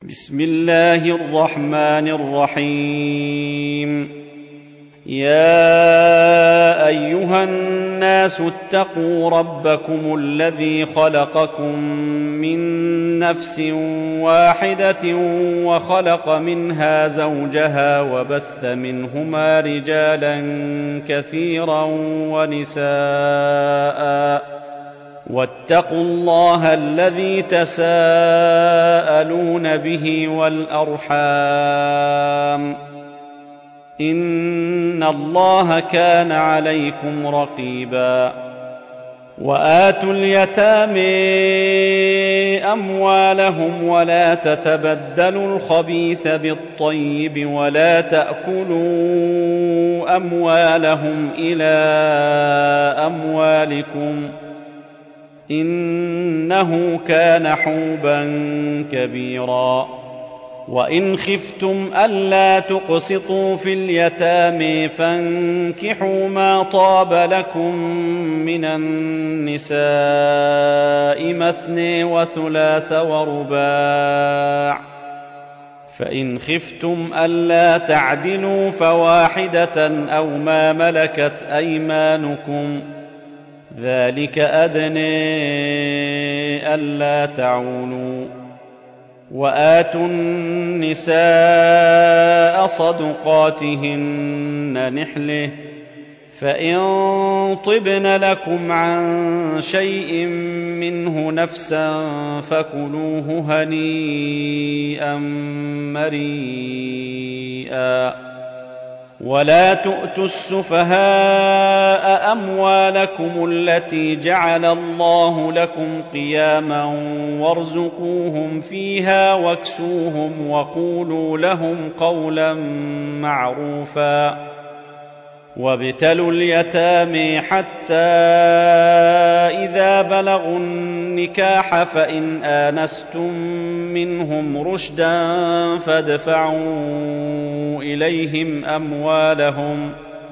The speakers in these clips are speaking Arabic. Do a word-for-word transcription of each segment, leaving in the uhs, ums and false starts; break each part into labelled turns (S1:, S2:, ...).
S1: بسم الله الرحمن الرحيم. يا أيها الناس اتقوا ربكم الذي خلقكم من نفس واحدة وخلق منها زوجها وبث منهما رجالا كثيرا ونساء واتقوا الله الذي تساءلون به والأرحام إن الله كان عليكم رقيبا. وآتوا اليتامى أموالهم ولا تتبدلوا الخبيث بالطيب ولا تأكلوا أموالهم إلى أموالكم إنه كان حوبا كبيرا. وإن خفتم ألا تقسطوا في اليتامى فانكحوا ما طاب لكم من النساء مثني وثلاث ورباع، فإن خفتم ألا تعدلوا فواحدة أو ما ملكت أيمانكم ذلك أدنى ألا تعولوا. وآتوا النساء صدقاتهن نحلة، فإن طبن لكم عن شيء منه نفسا فكلوه هنيئا مريئا. ولا تؤتوا السفهاء أموالكم التي جعل الله لكم قياما وارزقوهم فيها واكسوهم وقولوا لهم قولا معروفا. وابتلوا اليتامى حتى إذا بلغوا النكاح فإن آنستم منهم رشدا فادفعوا إليهم أموالهم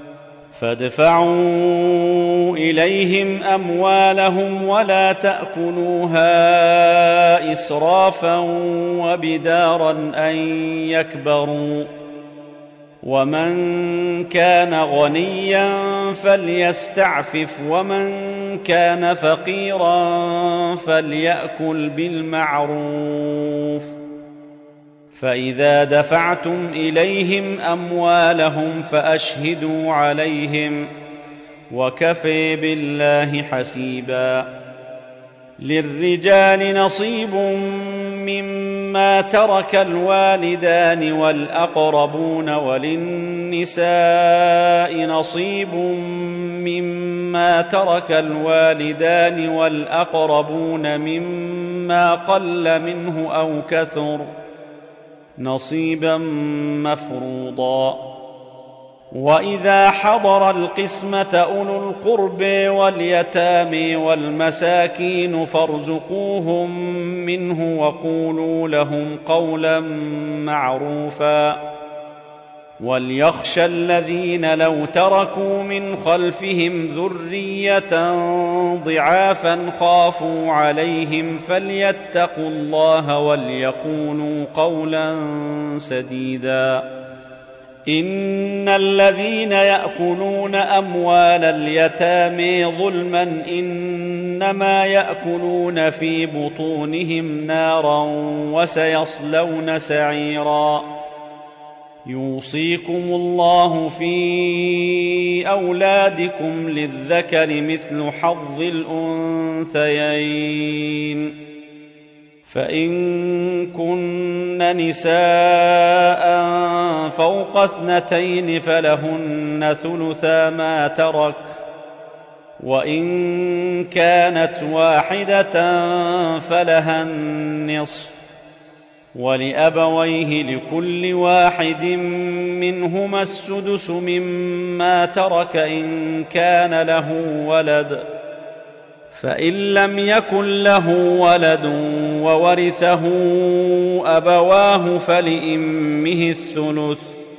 S1: فادفعوا إليهم أموالهم ولا تأكلوها إسرافا وبدارا أن يكبروا. ومن كان غنيا فليستعفف ومن كان فقيرا فليأكل بالمعروف. فإذا دفعتم إليهم أموالهم فأشهدوا عليهم وكفى بالله حسيبا. للرجال نصيب مما ترك الوالدان والأقربون وللنساء نصيب مما ترك الوالدان والأقربون مما قل منه أو كثر نصيبا مفروضا. وإذا حضر القسمة أولو القرب واليتامى والمساكين فارزقوهم منه وقولوا لهم قولا معروفا. وليخشى الذين لو تركوا من خلفهم ذرية ضعافا خافوا عليهم فليتقوا الله وليقولوا قولا سديدا. إن الذين يأكلون أموال اليتامى ظلما إنما يأكلون في بطونهم نارا وسيصلون سعيرا. يوصيكم الله في أولادكم للذكر مثل حظ الأنثيين، فإن كن نساء فوق اثنتين فلهن ثلثا ما ترك، وإن كانت واحدة فلها النصف، ولأبويه لكل واحد منهما السدس مما ترك إن كان له ولد، فإن لم يكن له ولد وورثه أبواه فلأمه الثلث،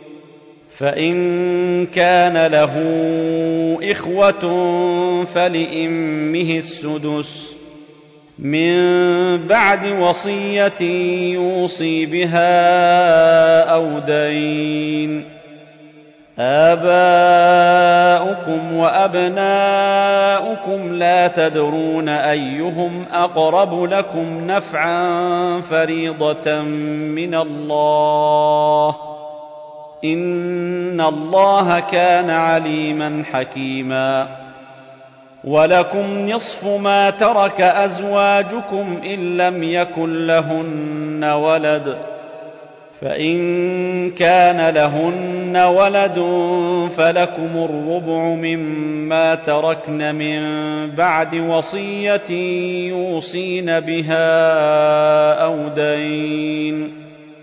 S1: فإن كان له إخوة فلأمه السدس، من بعد وصية يوصي بها أو دين. آباؤكم وأبناؤكم لا تدرون أيهم أقرب لكم نفعا فريضة من الله، إن الله كان عليما حكيما. ولكم نصف ما ترك أزواجكم إن لم يكن لهن ولد، فإن كان لهن ولد فلكم الربع مما تركن من بعد وصية يوصين بها أو دين.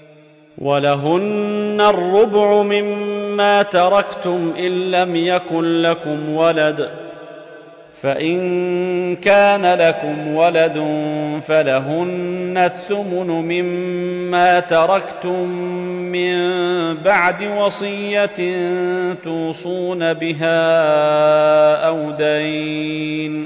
S1: ولهن الربع مما تركتم إن لم يكن لكم ولد، فإن كان لكم ولد فلهن الثمن مما تركتم من بعد وصية توصون بها أو دين.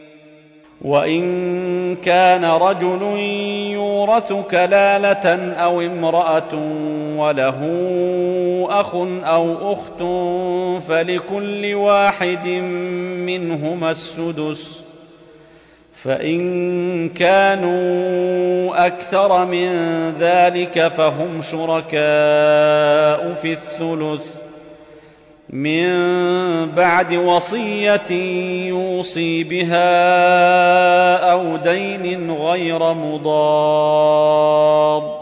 S1: وإن كان رجل يورث كلالة أو امرأة وله أخ أو أخت فلكل واحد منهما السدس، فإن كانوا أكثر من ذلك فهم شركاء في الثلث من بعد وصية يوصي بها أو دين غير مضار،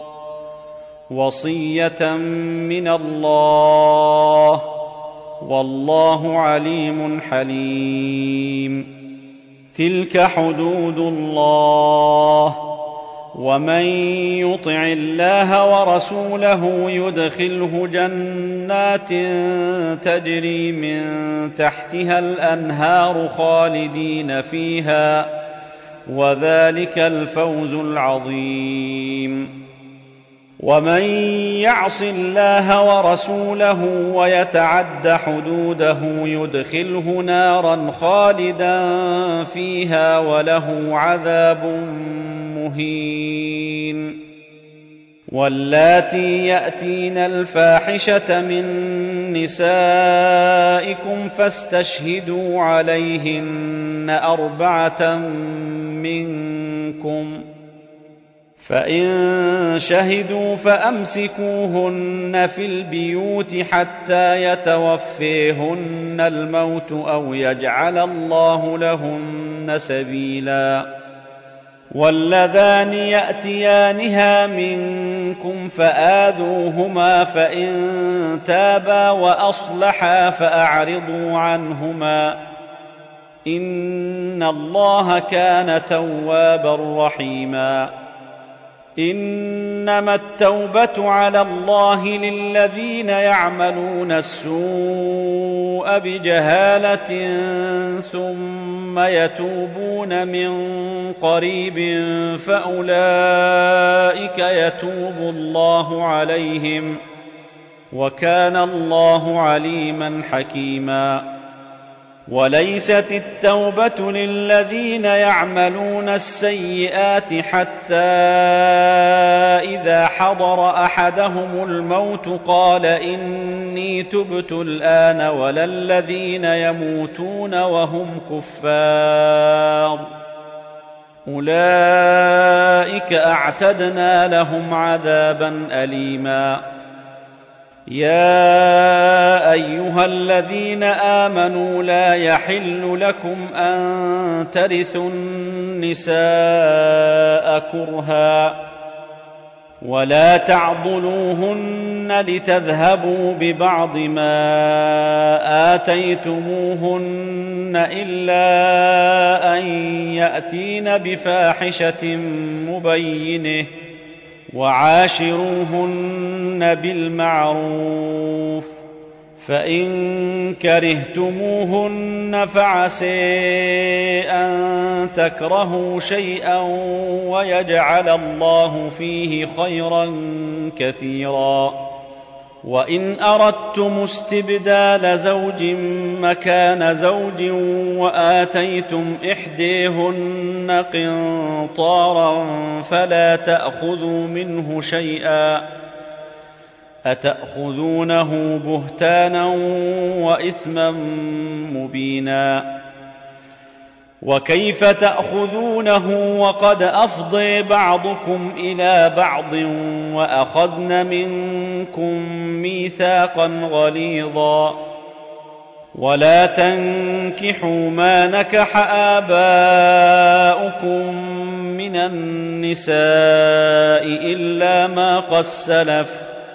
S1: وصية من الله، والله عليم حليم. تلك حدود الله، ومن يطع الله ورسوله يدخله جنات تجري من تحتها الأنهار خالدين فيها، وذلك الفوز العظيم. ومن يعص الله ورسوله ويتعد حدوده يدخله نارا خالدا فيها وله عذاب مهين. واللاتي يأتين الفاحشة من نسائكم فاستشهدوا عليهن أربعة منكم، فإن شهدوا فأمسكوهن في البيوت حتى يتوفيهن الموت أو يجعل الله لهن سبيلا. واللذان يأتيانها منكم فآذوهما، فإن تابا وأصلحا فأعرضوا عنهما، إن الله كان توابا رحيما. إنما التوبة على الله للذين يعملون السوء بجهالة ثم يتوبون من قريب فأولئك يتوب الله عليهم، وكان الله عليما حكيما. وليست التوبة للذين يعملون السيئات حتى إذا حضر أحدهم الموت قال إني تبت الآن، ولا الذين يموتون وهم كفار، أولئك أعتدنا لهم عذابا أليما. يا أيها الذين آمنوا لا يحل لكم أن ترثوا النساء كرها، ولا تعضلوهن لتذهبوا ببعض ما آتيتموهن إلا أن يأتين بفاحشة مبينة، وعاشروهن بالمعروف، فإن كرهتموهن فعسى أن تكرهوا شيئا ويجعل الله فيه خيرا كثيرا. وإن أردتم استبدال زوج مكان زوج وآتيتم إحديهن قنطارا فلا تأخذوا منه شيئا أتأخذونه بهتانا وإثما مبينا وكيف تأخذونه وقد أفضي بعضكم إلى بعض وأخذن منكم ميثاقا غليظا ولا تنكحوا ما نكح آباؤكم من النساء إلا ما قد سلف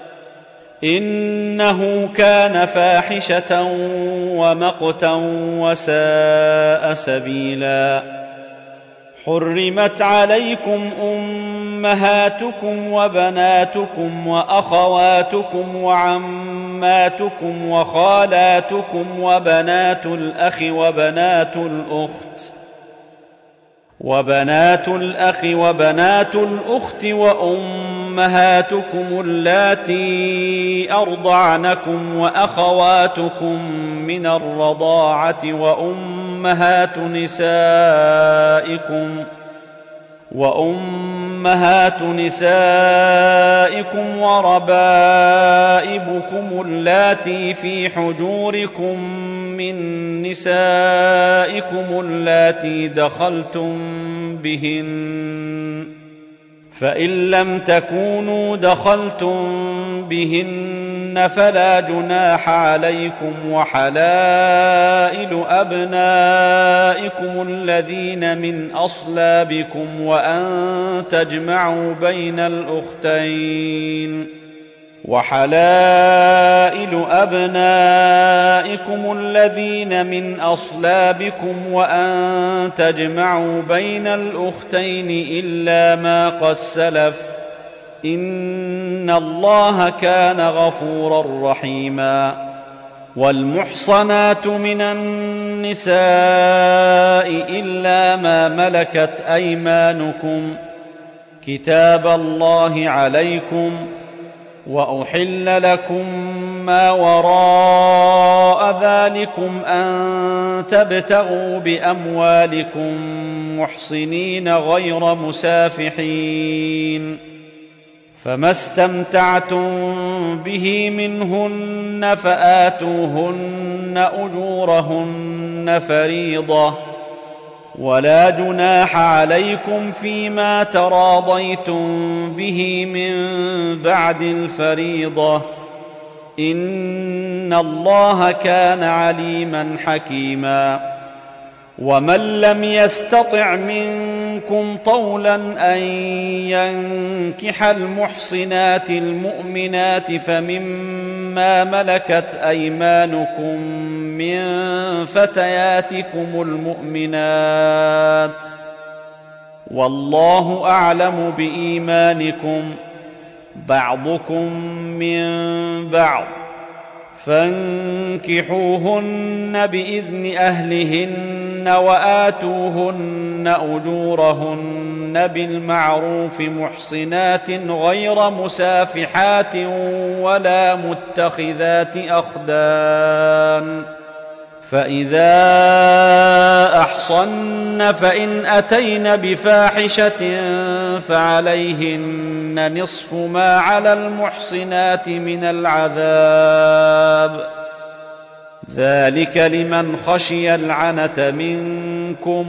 S1: إنه كان فاحشة ومقتا وساء سبيلا حرمت عليكم أمهاتكم وبناتكم وأخواتكم وعماتكم وخالاتكم وبنات الأخ وبنات الأخت وبنات الأخ وبنات الأخت وأمهاتكم اللاتي أرضعنكم وأخواتكم من الرضاعة وأمهات نسائكم وأمهات نسائكم وربائبكم اللاتي في حجوركم من نسائكم اللاتي دخلتم بهن فإن لم تكونوا دخلتم بهن فلا جناح عليكم وحلائل أبنائكم الذين من أصلابكم وأن تجمعوا بين الأختين وحلائل أبنائكم الذين من أصلابكم وأن تجمعوا بين الأختين إلا ما قد سلف إن الله كان غفورا رحيما والمحصنات من النساء إلا ما ملكت أيمانكم كتاب الله عليكم وأحل لكم ما وراء ذلكم أن تبتغوا بأموالكم محصنين غير مسافحين فما استمتعتم به منهن فآتوهن أجورهن فريضة ولا جناح عليكم فيما تراضيتم به من بعد الفريضة إن الله كان عليما حكيما ومن لم يستطع منكم طولا أن ينكح المحصنات المؤمنات فمما ملكت أيمانكم من فتياتكم المؤمنات والله أعلم بإيمانكم بعضكم من بعض فانكحوهن بإذن أهلهن وآتوهن أجورهن بالمعروف محصنات غير مسافحات ولا متخذات أخدان فإذا أحصن فإن أتين بفاحشة فعليهن نصف ما على المحصنات من العذاب ذلك لمن خشي العنة منكم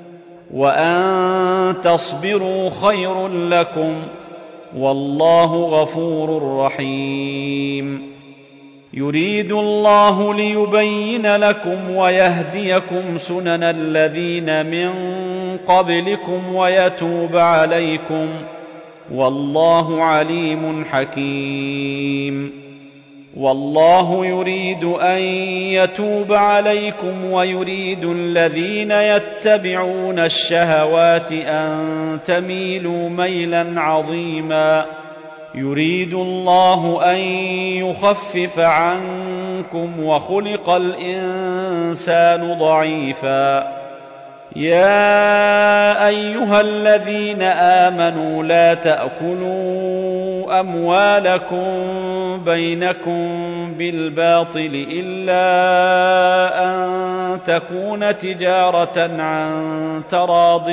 S1: وأن تصبروا خير لكم والله غفور رحيم يريد الله ليبين لكم ويهديكم سنن الذين من قبلكم ويتوب عليكم والله عليم حكيم والله يريد أن يتوب عليكم ويريد الذين يتبعون الشهوات أن تميلوا ميلا عظيما يريد الله أن يخفف عنكم وخلق الإنسان ضعيفا يا أيها الذين آمنوا لا تأكلوا أموالكم بينكم بالباطل إلا أن تكون تجارة عن تراض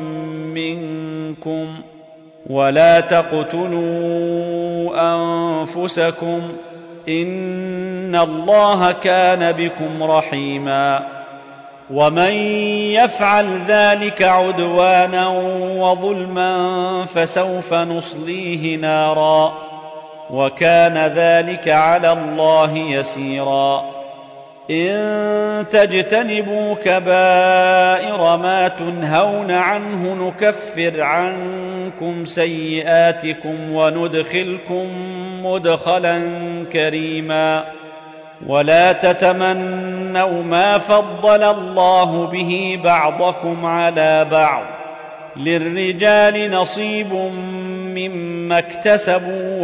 S1: منكم ولا تقتلوا أنفسكم إن الله كان بكم رحيما ومن يفعل ذلك عدوانا وظلما فسوف نصليه نارا وكان ذلك على الله يسيرا إن تجتنبوا كبائر ما تنهون عنه نكفر عنكم سيئاتكم وندخلكم مدخلا كريما ولا تتمنوا ما فضل الله به بعضكم على بعض للرجال نصيب مما اكتسبوا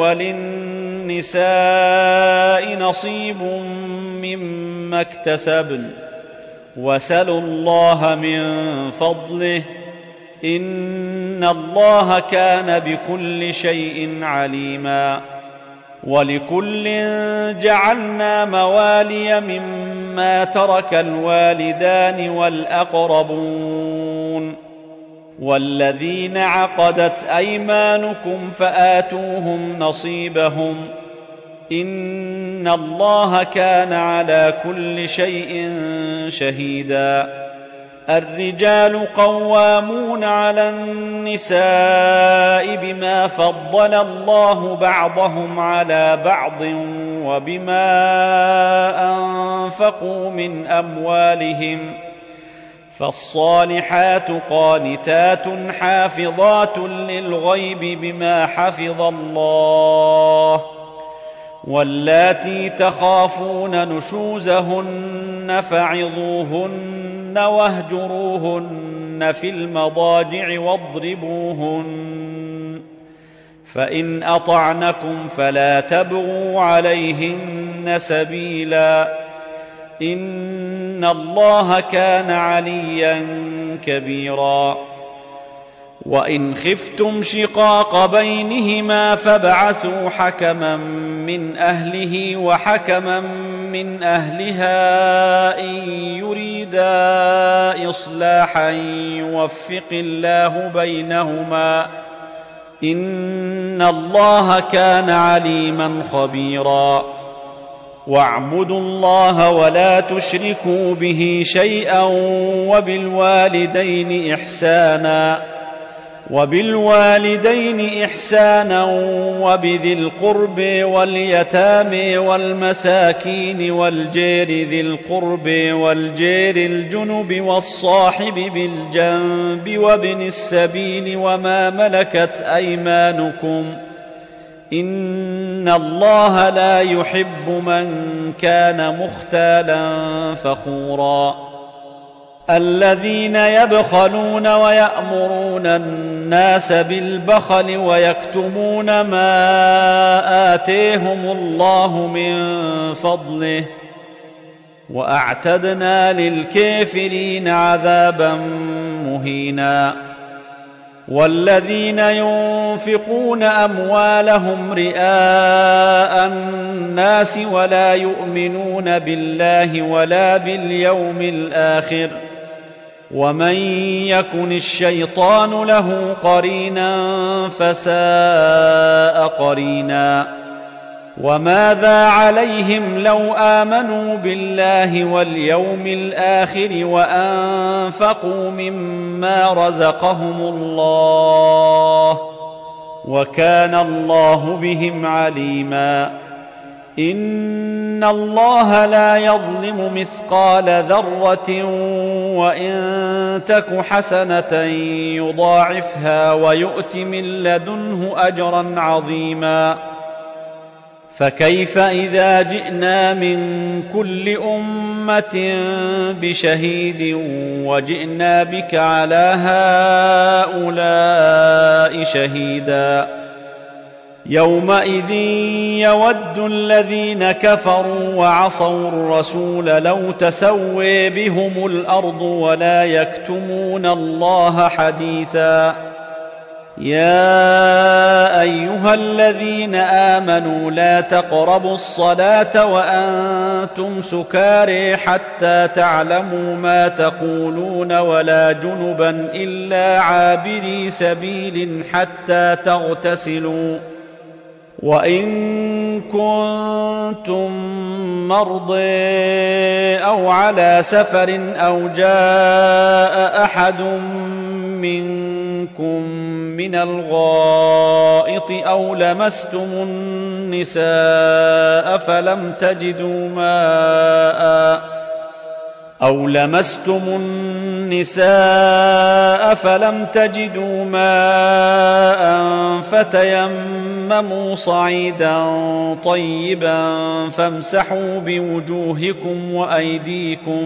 S1: وللنساء نصيب مما اكتسبن وسلوا الله من فضله إن الله كان بكل شيء عليما ولكل جعلنا موالي مما ترك الوالدان والأقربون والذين عقدت أيمانكم فآتوهم نصيبهم إن الله كان على كل شيء شهيدا الرجال قوامون على النساء بما فضل الله بعضهم على بعض وبما أنفقوا من أموالهم فالصالحات قانتات حافظات للغيب بما حفظ الله واللاتي تخافون نشوزهن فعظوهن واهجروهن في المضاجع واضربوهن فإن أطعنكم فلا تبغوا عليهن سبيلا إن الله كان عليا كبيرا وإن خفتم شقاق بينهما فابعثوا حكما من أهله وحكما من أهلها إن يريدا إصلاحا يوفق الله بينهما إن الله كان عليما خبيرا واعبدوا الله ولا تشركوا به شيئا وبالوالدين إحسانا وبالوالدين إحسانا وبذي القرب واليتامى والمساكين والجير ذي القرب والجير الجنب والصاحب بالجنب وابن السبيل وما ملكت أيمانكم إن الله لا يحب من كان مختالا فخورا الذين يبخلون ويأمرون الناس بالبخل ويكتمون ما آتيهم الله من فضله وأعتدنا للكافرين عذابا مهينا والذين ينفقون أموالهم رئاء الناس ولا يؤمنون بالله ولا باليوم الآخر ومن يكن الشيطان له قرينا فساء قرينا وماذا عليهم لو آمنوا بالله واليوم الآخر وأنفقوا مما رزقهم الله وكان الله بهم عليما إن الله لا يظلم مثقال ذرة وإن تك حسنة يضاعفها ويؤت من لدنه أجرا عظيما فكيف إذا جئنا من كل أمة بشهيد وجئنا بك على هؤلاء شهيدا يومئذ يود الذين كفروا وعصوا الرسول لو تسوي بهم الأرض ولا يكتمون الله حديثا. يا أيها الذين آمنوا لا تقربوا الصلاة وأنتم سكارى حتى تعلموا ما تقولون ولا جنبا إلا عابري سبيل حتى تغتسلوا، وإن كنتم مرضى أو على سفر أو جاء أحد منكم من الغائط أو لمستم النساء فلم تجدوا ماء أو لمستم النساء فلم تجدوا ماء فتيمموا صعيدا طيبا فامسحوا بوجوهكم وأيديكم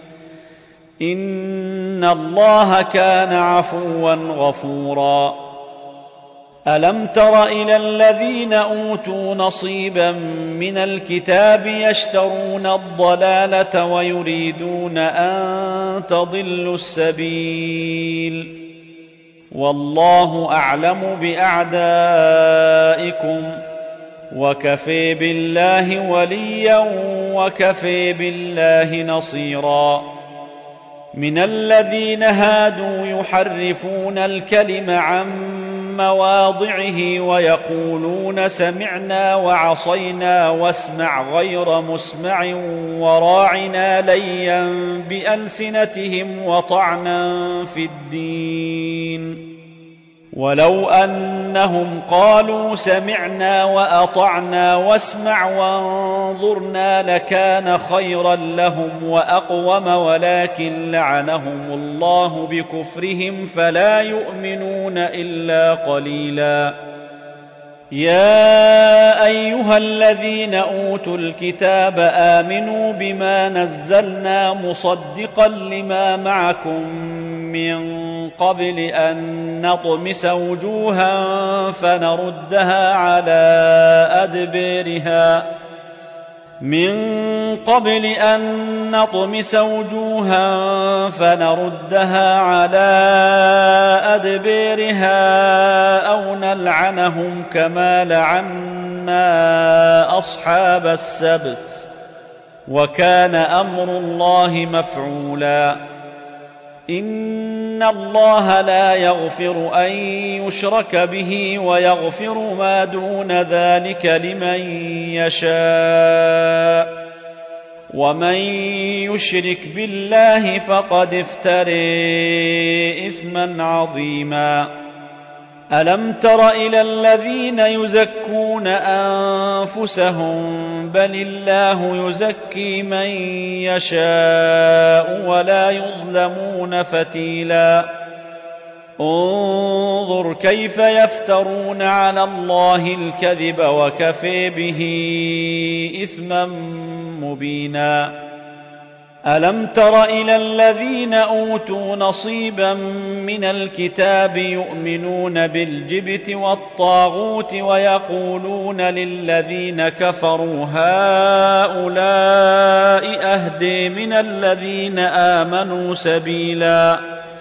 S1: إن الله كان عفوا غفورا. ألم تر إلى الذين أوتوا نصيبا من الكتاب يشترون الضلالة ويريدون أن تضلوا السبيل، والله أعلم بأعدائكم وكفى بالله وليا وكفى بالله نصيرا. من الذين هادوا يحرفون الكلم عن مواضعه ويقولون سمعنا وعصينا واسمع غير مسمع وراعنا ليا بألسنتهم وطعنا في الدين، ولو أنهم قالوا سمعنا وأطعنا واسمع وانظرنا لكان خيرا لهم وأقوم، ولكن لعنهم الله بكفرهم فلا يؤمنون إلا قليلا. يا أيها الذين أوتوا الكتاب آمنوا بما نزلنا مصدقا لما معكم من قبل أن نطمس وجوها فنردها على أدبارها من قبل أن نطمس وجوها فنردها على أدبارها أو نلعنهم كما لعنا أصحاب السبت، وكان أمر الله مفعولا. إن الله لا يغفر أن يشرك به ويغفر ما دون ذلك لمن يشاء، ومن يشرك بالله فقد افترى إثما عظيما. ألم تر إلى الذين يزكون أنفسهم بل الله يزكي من يشاء ولا يظلمون فتيلا. انظر كيف يفترون على الله الكذب وكفى به إثما مبينا. ألم تر إلى الذين أوتوا نصيبا من الكتاب يؤمنون بالجبت والطاغوت ويقولون للذين كفروا هؤلاء أهدى من الذين آمنوا سبيلا.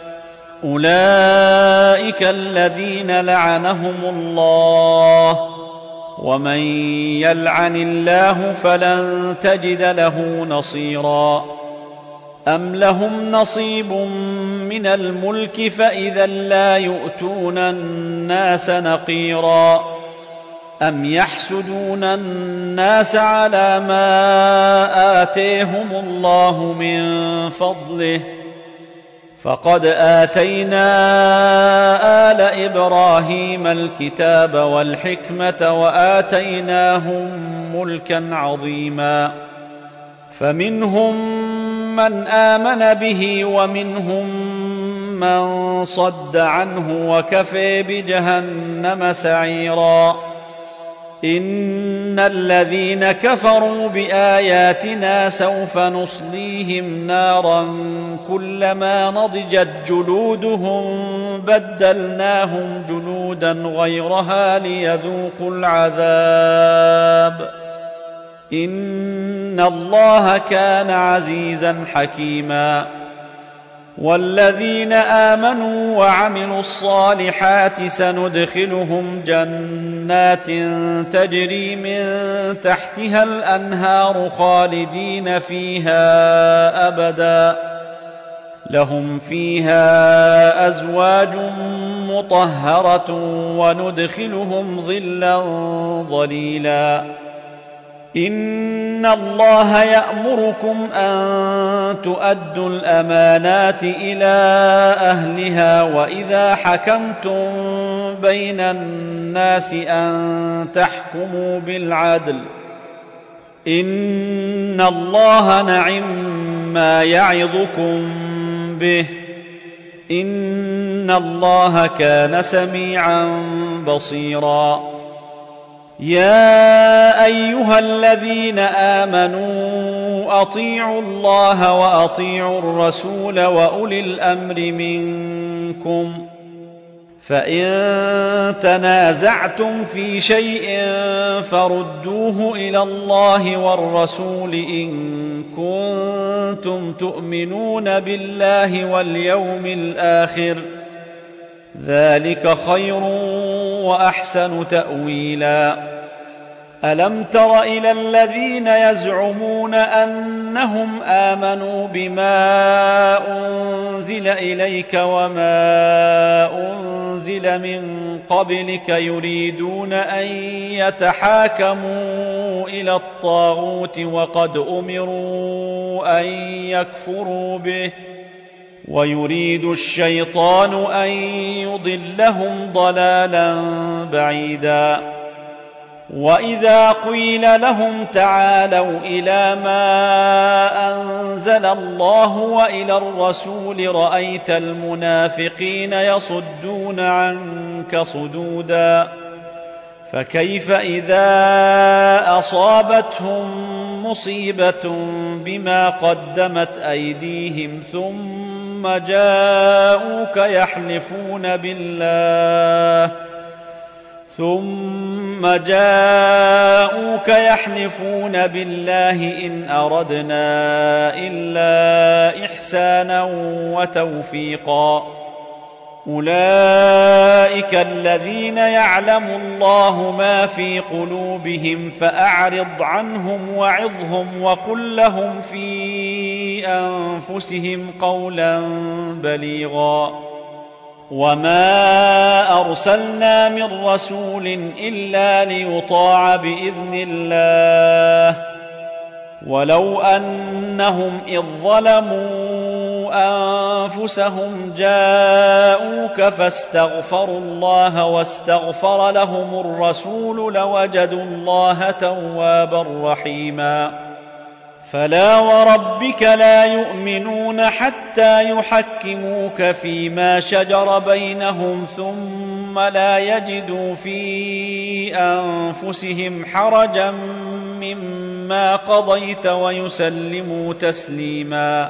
S1: أولئك الذين لعنهم الله، ومن يلعن الله فلن تجد له نصيرا. أم لهم نصيب من الملك فإذا لا يؤتون الناس نقيرا. أم يحسدون الناس على ما آتيهم الله من فضله، فقد آتينا آل إبراهيم الكتاب والحكمة وآتيناهم ملكا عظيما. فمنهم من آمن به ومنهم من صد عنه وكفى بجهنم سعيرا. إن الذين كفروا بآياتنا سوف نصليهم نارا كلما نضجت جلودهم بدلناهم جلودا جلودا غيرها ليذوقوا العذاب إن الله كان عزيزا حكيما. والذين آمنوا وعملوا الصالحات سندخلهم جنات تجري من تحتها الأنهار خالدين فيها أبدا لهم فيها أزواج مطهرة وندخلهم ظلا ظليلا. إن الله يأمركم أن تؤدوا الأمانات إلى أهلها وإذا حكمتم بين الناس أن تحكموا بالعدل إن الله نعم يعظكم به إن الله كان سميعا بصيرا. يا أيها الذين آمنوا أطيعوا الله وأطيعوا الرسول وأولي الأمر منكم فإن تنازعتم في شيء فردوه إلى الله والرسول إن كنتم تؤمنون بالله واليوم الآخر ذلك خير وأحسن تأويلا. ألم تر إلى الذين يزعمون أنهم آمنوا بما أنزل إليك وما أنزل من قبلك يريدون أن يتحاكموا إلى الطاغوت وقد أمروا أن يكفروا به ويريد الشيطان أن يضلهم ضلالا بعيدا. وإذا قيل لهم تعالوا إلى ما أنزل الله وإلى الرسول رأيت المنافقين يصدون عنك صدودا. فكيف إذا أصابتهم مصيبة بما قدمت أيديهم ثم جاءوك يحلفون بالله ثم جاءوك يحلفون بالله إن أردنا إلا إحسانا وتوفيقا. أولئك الذين يعلم الله ما في قلوبهم فأعرض عنهم وعظهم وقل لهم في أنفسهم قولا بليغا. وما أرسلنا من رسول إلا ليطاع بإذن الله ولو أنهم إذ ظلموا أنفسهم جاءوك فاستغفروا الله واستغفر لهم الرسول لوجدوا الله توابا رحيما. فلا وربك لا يؤمنون حتى يحكموك فيما شجر بينهم ثم لا يجدوا في أنفسهم حرجا مما قضيت ويسلموا تسليما.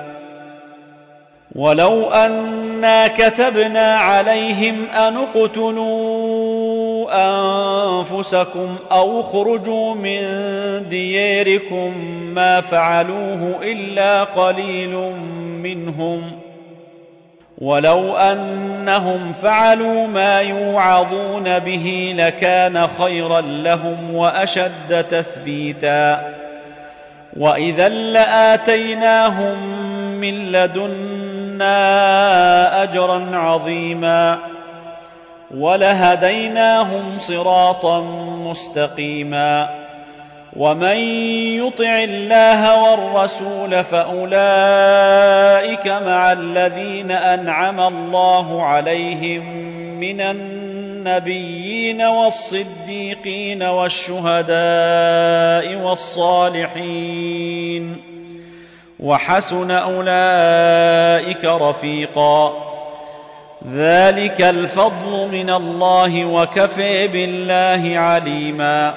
S1: ولو أنا كتبنا عليهم أن اقتلوا أنفسكم أو اخرجوا من دياركم ما فعلوه إلا قليل منهم ولو أنهم فعلوا ما يوعظون به لكان خيرا لهم وأشد تثبيتا. وإذا لآتيناهم من لدنا أجرا عظيما ولهديناهم صراطا مستقيما. ومن يطع الله والرسول فأولئك مع الذين أنعم الله عليهم من النبيين والصديقين والشهداء والصالحين وحسن أولئك رفيقا. ذلك الفضل من الله وكفى بالله عليما.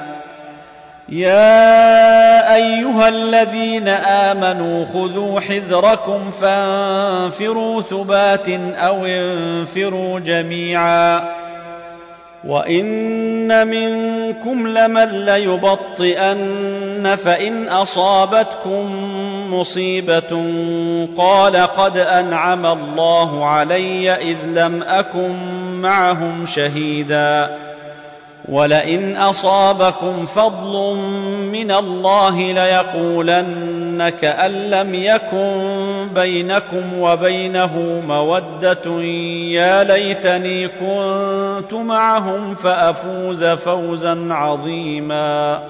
S1: يا أيها الذين آمنوا خذوا حذركم فانفروا ثبات أو انفروا جميعا وإن منكم لمن ليبطئن فإن أصابتكم مصيبة قال قد أنعم الله علي إذ لم أكن معهم شهيدا ولئن أصابكم فضل من الله ليقولن كأن لم يكن بينكم وبينه مودة يا ليتني كنت معهم فأفوز فوزا عظيما.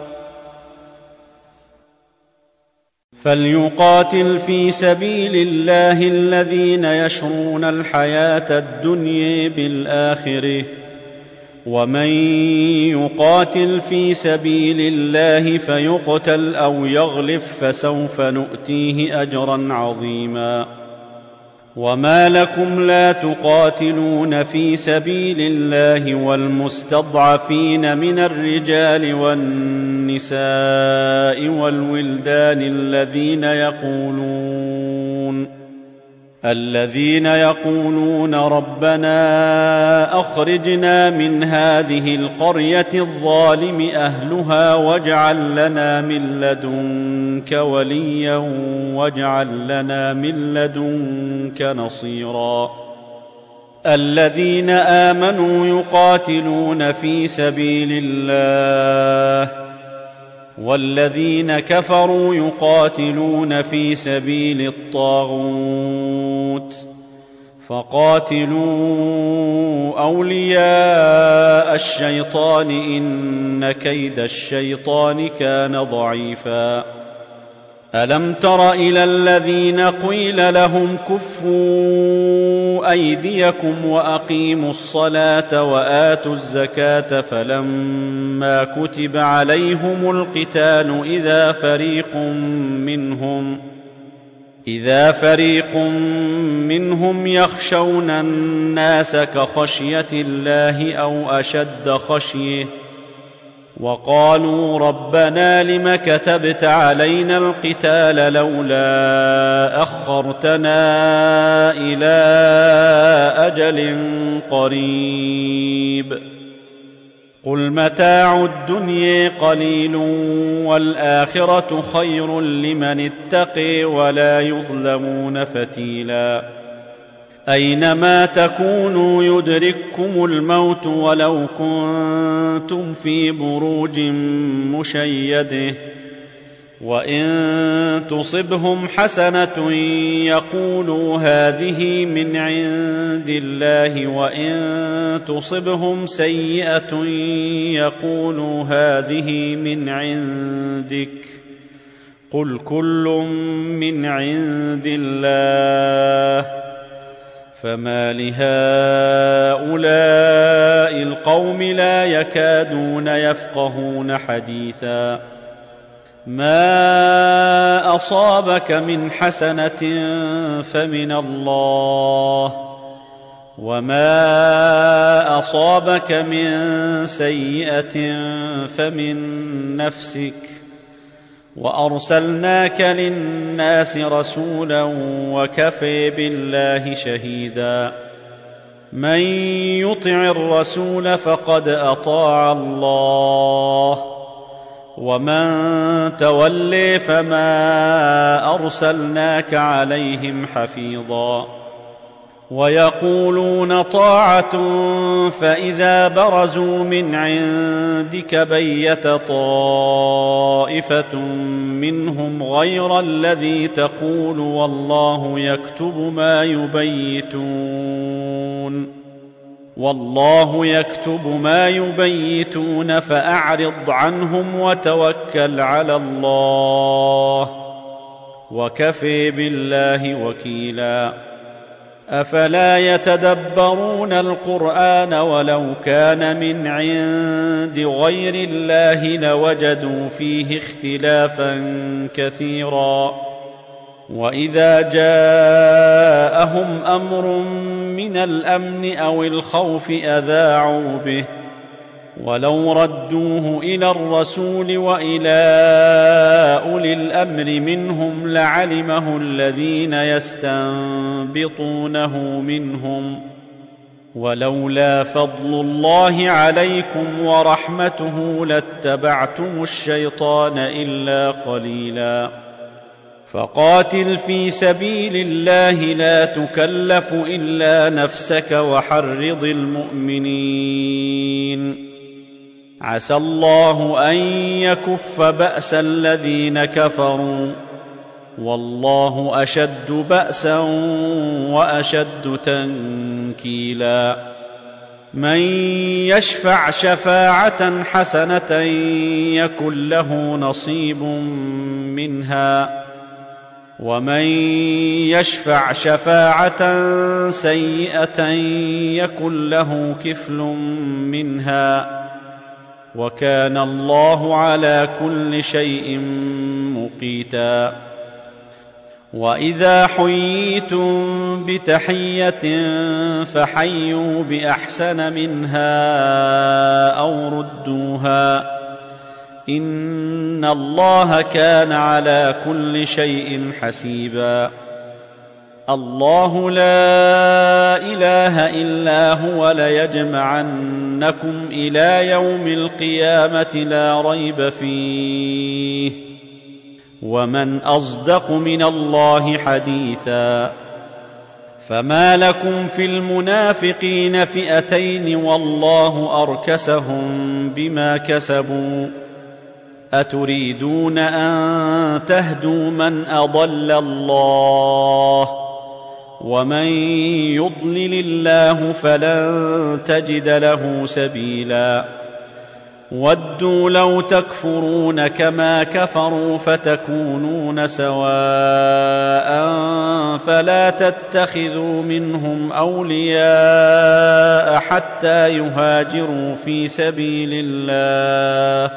S1: فليقاتل في سبيل الله الذين يشرون الحياة الدنيا بالآخرة ومن يقاتل في سبيل الله فيقتل أو يغلب فسوف نؤتيه أجرا عظيما. وما لكم لا تقاتلون في سبيل الله والمستضعفين من الرجال والنساء والولدان الذين يقولون الذين يقولون ربنا أخرجنا من هذه القرية الظالم أهلها واجعل لنا من لدنك وليا واجعل لنا من لدنك نصيرا. الذين آمنوا يقاتلون في سبيل الله والذين كفروا يقاتلون في سبيل الطاغوت فقاتلوا أولياء الشيطان إن كيد الشيطان كان ضعيفا. ألم تر إلى الذين قيل لهم كفوا أيديكم وأقيموا الصلاة وآتوا الزكاة فلما كتب عليهم القتال إذا فريق منهم إذا فريق منهم يخشون الناس كخشية الله أو أشد خشية وقالوا ربنا لم كتبت علينا القتال لولا أخرتنا إلى أجل قريب قل متاع الدنيا قليل والآخرة خير لمن اتقي ولا يظلمون فتيلا. أينما تكونوا يدرككم الموت ولو كنتم في بروج مشيدة وإن تصبهم حسنة يقولوا هذه من عند الله وإن تصبهم سيئة يقولوا هذه من عندك قل كل من عند الله فما لهؤلاء القوم لا يكادون يفقهون حديثا. ما أصابك من حسنة فمن الله وما أصابك من سيئة فمن نفسك وأرسلناك للناس رسولا وكفى بالله شهيدا. من يطع الرسول فقد أطاع الله ومن تولي فما أرسلناك عليهم حفيظا. ويقولون طاعة فإذا برزوا من عندك بيت طائفة منهم غير الذي تقول والله يكتب ما يبيتون والله يكتب ما يبيتون فأعرض عنهم وتوكل على الله وكفى بالله وكيلا. أفلا يتدبرون القرآن ولو كان من عند غير الله لوجدوا فيه اختلافا كثيرا. وإذا جاءهم أمر من الأمن أو الخوف أذاعوا به ولو ردوه إلى الرسول وإلى أولي الأمر منهم لعلمه الذين يستنبطونه منهم ولولا فضل الله عليكم ورحمته لاتبعتم الشيطان إلا قليلا فقاتل في سبيل الله لا تكلف إلا نفسك وحرض المؤمنين عسى الله أن يكف بأس الذين كفروا والله أشد بأسا وأشد تنكيلا من يشفع شفاعة حسنة يكن له نصيب منها ومن يشفع شفاعة سيئة يكن له كفل منها وكان الله على كل شيء مقيتا وإذا حييتم بتحية فحيوا بأحسن منها أو ردوها إن الله كان على كل شيء حسيبا الله لا إله إلا هو ليجمعنكم إلى يوم القيامة لا ريب فيه ومن أصدق من الله حديثا فما لكم في المنافقين فئتين والله أركسهم بما كسبوا أتريدون أن تهدوا من أضل الله ومن يضلل الله فلن تجد له سبيلا ودوا لو تكفرون كما كفروا فتكونون سواء فلا تتخذوا منهم أولياء حتى يهاجروا في سبيل الله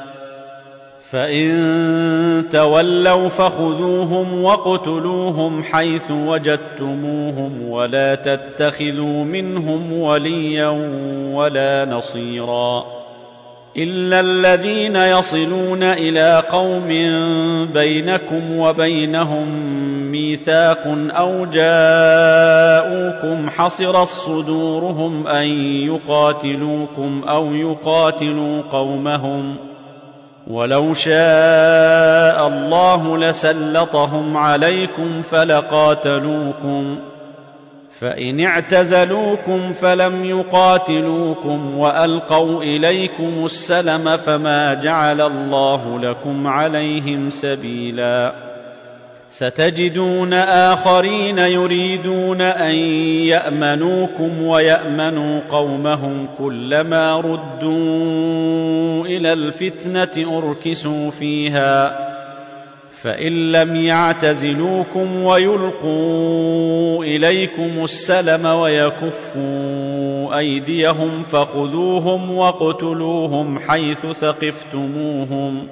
S1: فإن تولوا فخذوهم واقتلوهم حيث وجدتموهم ولا تتخذوا منهم وليا ولا نصيرا إلا الذين يصلون إلى قوم بينكم وبينهم ميثاق أو جاءوكم حصرت صدورهم أن يقاتلوكم أو يقاتلوا قومهم ولو شاء الله لسلطهم عليكم فلقاتلوكم فإن اعتزلوكم فلم يقاتلوكم وألقوا إليكم السلم فما جعل الله لكم عليهم سبيلا ستجدون آخرين يريدون أن يأمنوكم ويأمنوا قومهم كلما ردوا إلى الفتنة أركسوا فيها فإن لم يعتزلوكم ويلقوا إليكم السلم ويكفوا أيديهم فخذوهم واقتلوهم حيث ثقفتموهم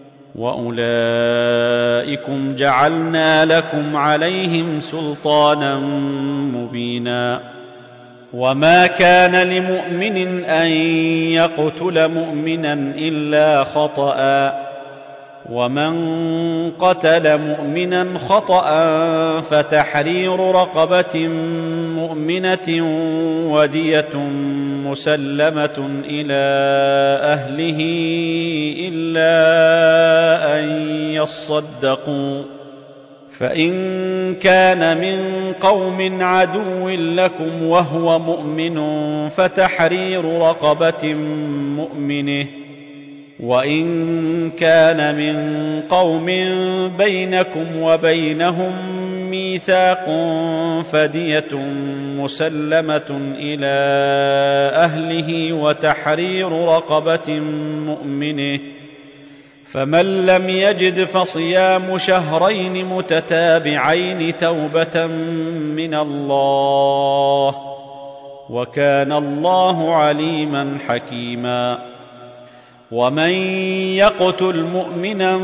S1: وأولئكم جعلنا لكم عليهم سلطانا مبينا وما كان لمؤمن أن يقتل مؤمنا إلا خطأ ومن قتل مؤمنا خطأ فتحرير رقبة مؤمنة ودية مسلمة إلى أهله إلا أن يصدقوا فإن كان من قوم عدو لكم وهو مؤمن فتحرير رقبة مؤمنة وإن كان من قوم بينكم وبينهم ميثاق فدية مسلمة إلى أهله وتحرير رقبة مؤمنة فمن لم يجد فصيام شهرين متتابعين توبة من الله وكان الله عليما حكيما ومن يقتل مؤمنا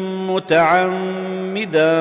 S1: متعمدا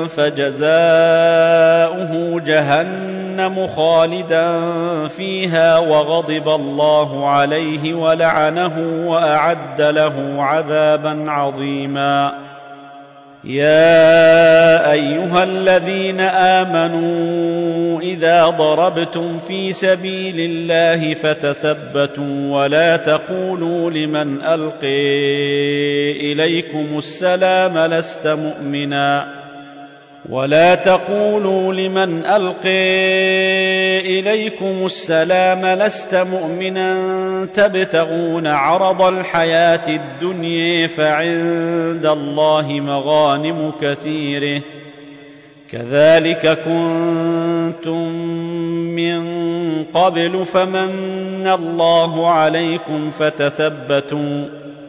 S1: فجزاؤه جهنم خالدا فيها وغضب الله عليه ولعنه وأعد له عذابا عظيما يا أيها الذين آمنوا إذا ضربتم في سبيل الله فتثبتوا ولا تقولوا لمن ألقي إليكم السلام لست مؤمنا ولا تقولوا لمن ألقي إليكم السلام لست مؤمنا تبتغون عرض الحياة الدنيا فعند الله مغانم كثيرة كذلك كنتم من قبل فمن الله عليكم فتثبتوا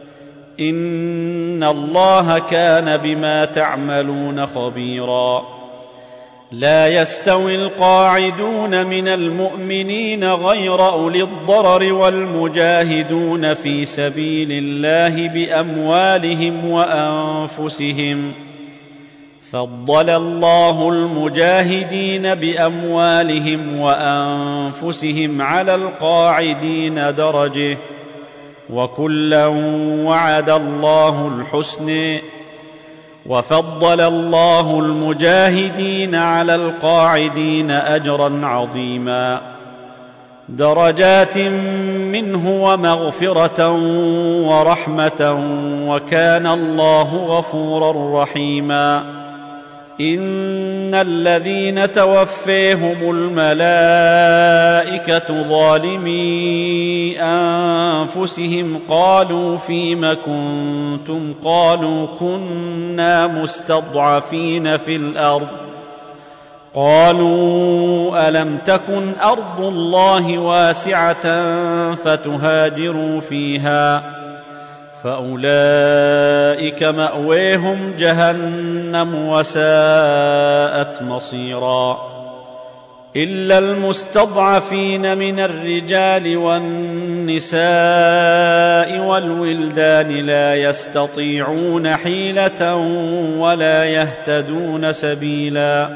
S1: إن الله كان بما تعملون خبيرا لا يستوي القاعدون من المؤمنين غير أولي الضرر والمجاهدون في سبيل الله بأموالهم وأنفسهم فضل الله المجاهدين بأموالهم وأنفسهم على القاعدين درجة وكلا وعد الله الحسنى وفضل الله المجاهدين على القاعدين أجرا عظيما درجات منه ومغفرة ورحمة وكان الله غفورا رحيما إن الذين توفيهم الملائكة ظالمي أنفسهم قالوا فيم كنتم قالوا كنا مستضعفين في الأرض قالوا ألم تكن أرض الله واسعة فتهاجروا فيها فأولئك مأويهم جهنم وساءت مصيرا إلا المستضعفين من الرجال والنساء والولدان لا يستطيعون حيلة ولا يهتدون سبيلا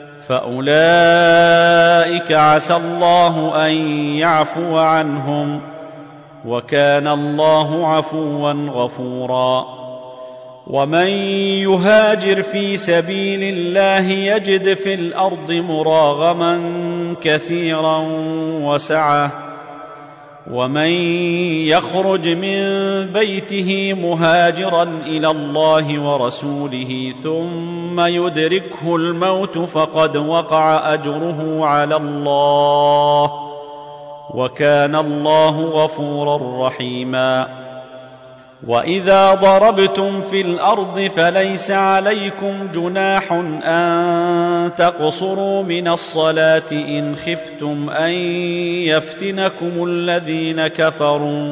S1: فأولئك عسى الله أن يعفو عنهم وكان الله عفوا غفورا ومن يهاجر في سبيل الله يجد في الأرض مراغما كثيرا وسعة ومن يخرج من بيته مهاجرا إلى الله ورسوله ثم يدركه الموت فقد وقع أجره على الله وكان الله غفورا رحيما وإذا ضربتم في الأرض فليس عليكم جناح أن تقصروا من الصلاة إن خفتم أن يفتنكم الذين كفروا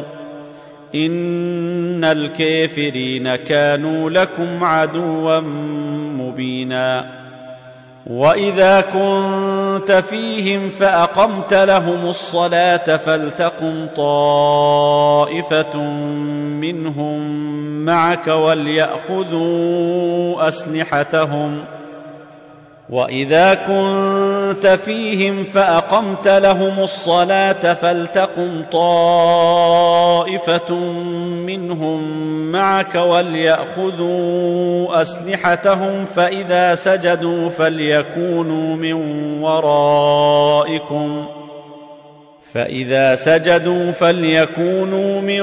S1: إن الكافرين كانوا لكم عدوا مبينا وإذا كنت فيهم فأقمت لهم الصلاة فلتقم طائفة منهم معك وليأخذوا أسلحتهم وإذا كنت فيهم فأقمت لهم الصلاة فلتقم طائفة منهم معك وليأخذوا أسلحتهم فإذا سجدوا فليكونوا من ورائكم فإذا سجدوا فليكونوا من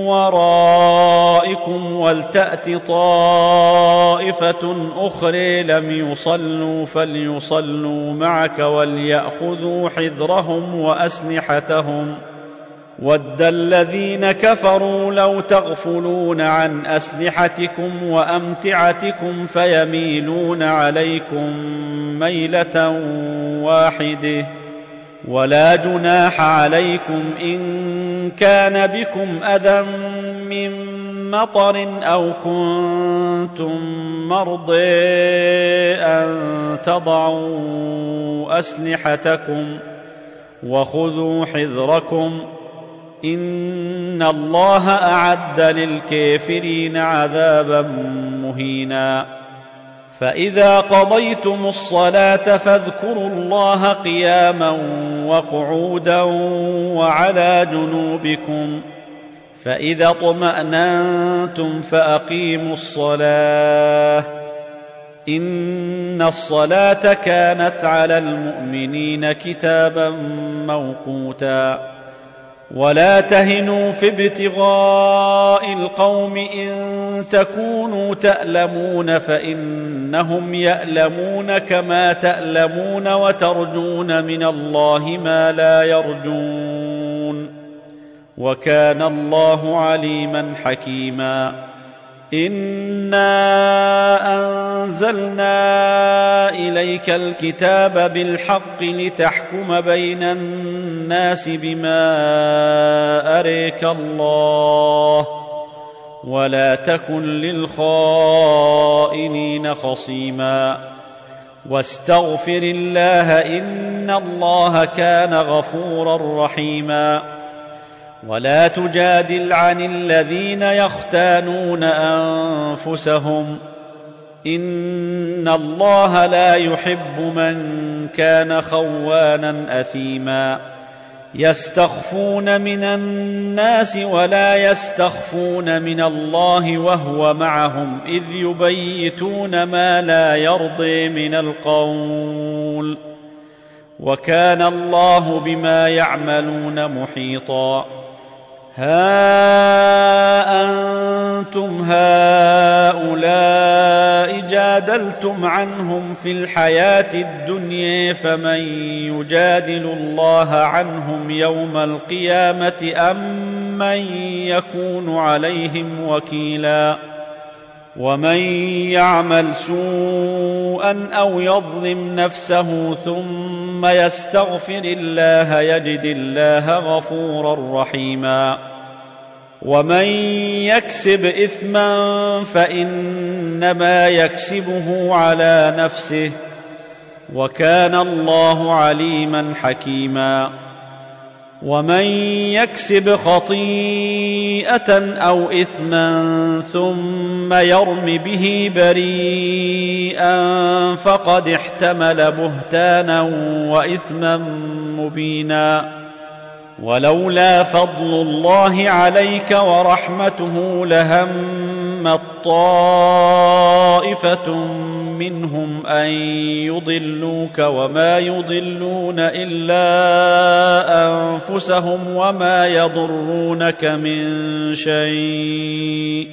S1: ورائكم ولتأت طائفة أخرى لم يصلوا فليصلوا معك وليأخذوا حذرهم وأسلحتهم ود الذين كفروا لو تغفلون عن أسلحتكم وأمتعتكم فيميلون عليكم ميلة واحدة ولا جناح عليكم إن كان بكم أذى من مطر أو كنتم مرضى أن تضعوا أسلحتكم وخذوا حذركم إن الله أعد للكافرين عذابا مهينا فإذا قضيتم الصلاة فاذكروا الله قياما وقعودا وعلى جنوبكم فإذا اطمأننتم فأقيموا الصلاة إن الصلاة كانت على المؤمنين كتابا موقوتا ولا تهنوا في ابتغاء القوم إن تكونوا تألمون فإنهم يألمون كما تألمون وترجون من الله ما لا يرجون وكان الله عليما حكيما إنا أنزلنا إليك الكتاب بالحق لتحكم بين الناس بما أريك الله ولا تكن للخائنين خصيما واستغفر الله إن الله كان غفورا رحيما ولا تجادل عن الذين يختانون أنفسهم إن الله لا يحب من كان خوانا أثيما يستخفون من الناس ولا يستخفون من الله وهو معهم إذ يبيتون ما لا يرضي من القول وكان الله بما يعملون محيطا ها أنتم هؤلاء جادلتم عنهم في الحياة الدنيا فمن يجادل الله عنهم يوم القيامة أم من يكون عليهم وكيلا ومن يعمل سوءا أو يظلم نفسه ثم يستغفر الله يجد الله غفورا رحيما ومن يكسب إثما فإنما يكسبه على نفسه وكان الله عليما حكيما ومن يكسب خطيئة أو إثما ثم يرم به بريئا فقد احتمل بهتانا وإثما مبينا ولولا فضل الله عليك ورحمته لهمت طائفة منهم أن يضلوك وما يضلون إلا أنفسهم وما يضرونك من شيء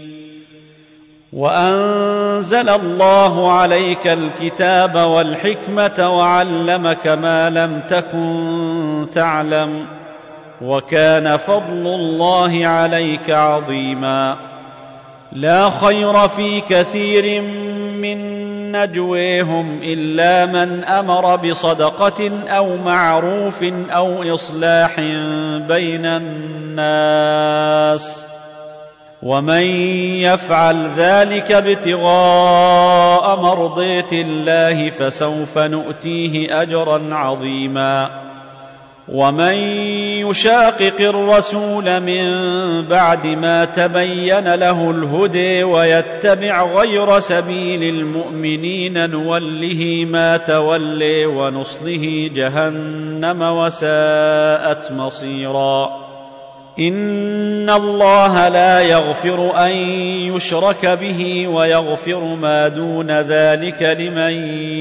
S1: وأنزل الله عليك الكتاب والحكمة وعلمك ما لم تكن تعلم وكان فضل الله عليك عظيما لا خير في كثير من نجويهم إلا من أمر بصدقة أو معروف أو إصلاح بين الناس ومن يفعل ذلك ابتغاء مرضات الله فسوف نؤتيه أجرا عظيما ومن يشاقق الرسول من بعد ما تبين له الهدى ويتبع غير سبيل المؤمنين نوله ما تولي ونصله جهنم وساءت مصيرا إن الله لا يغفر أن يشرك به ويغفر ما دون ذلك لمن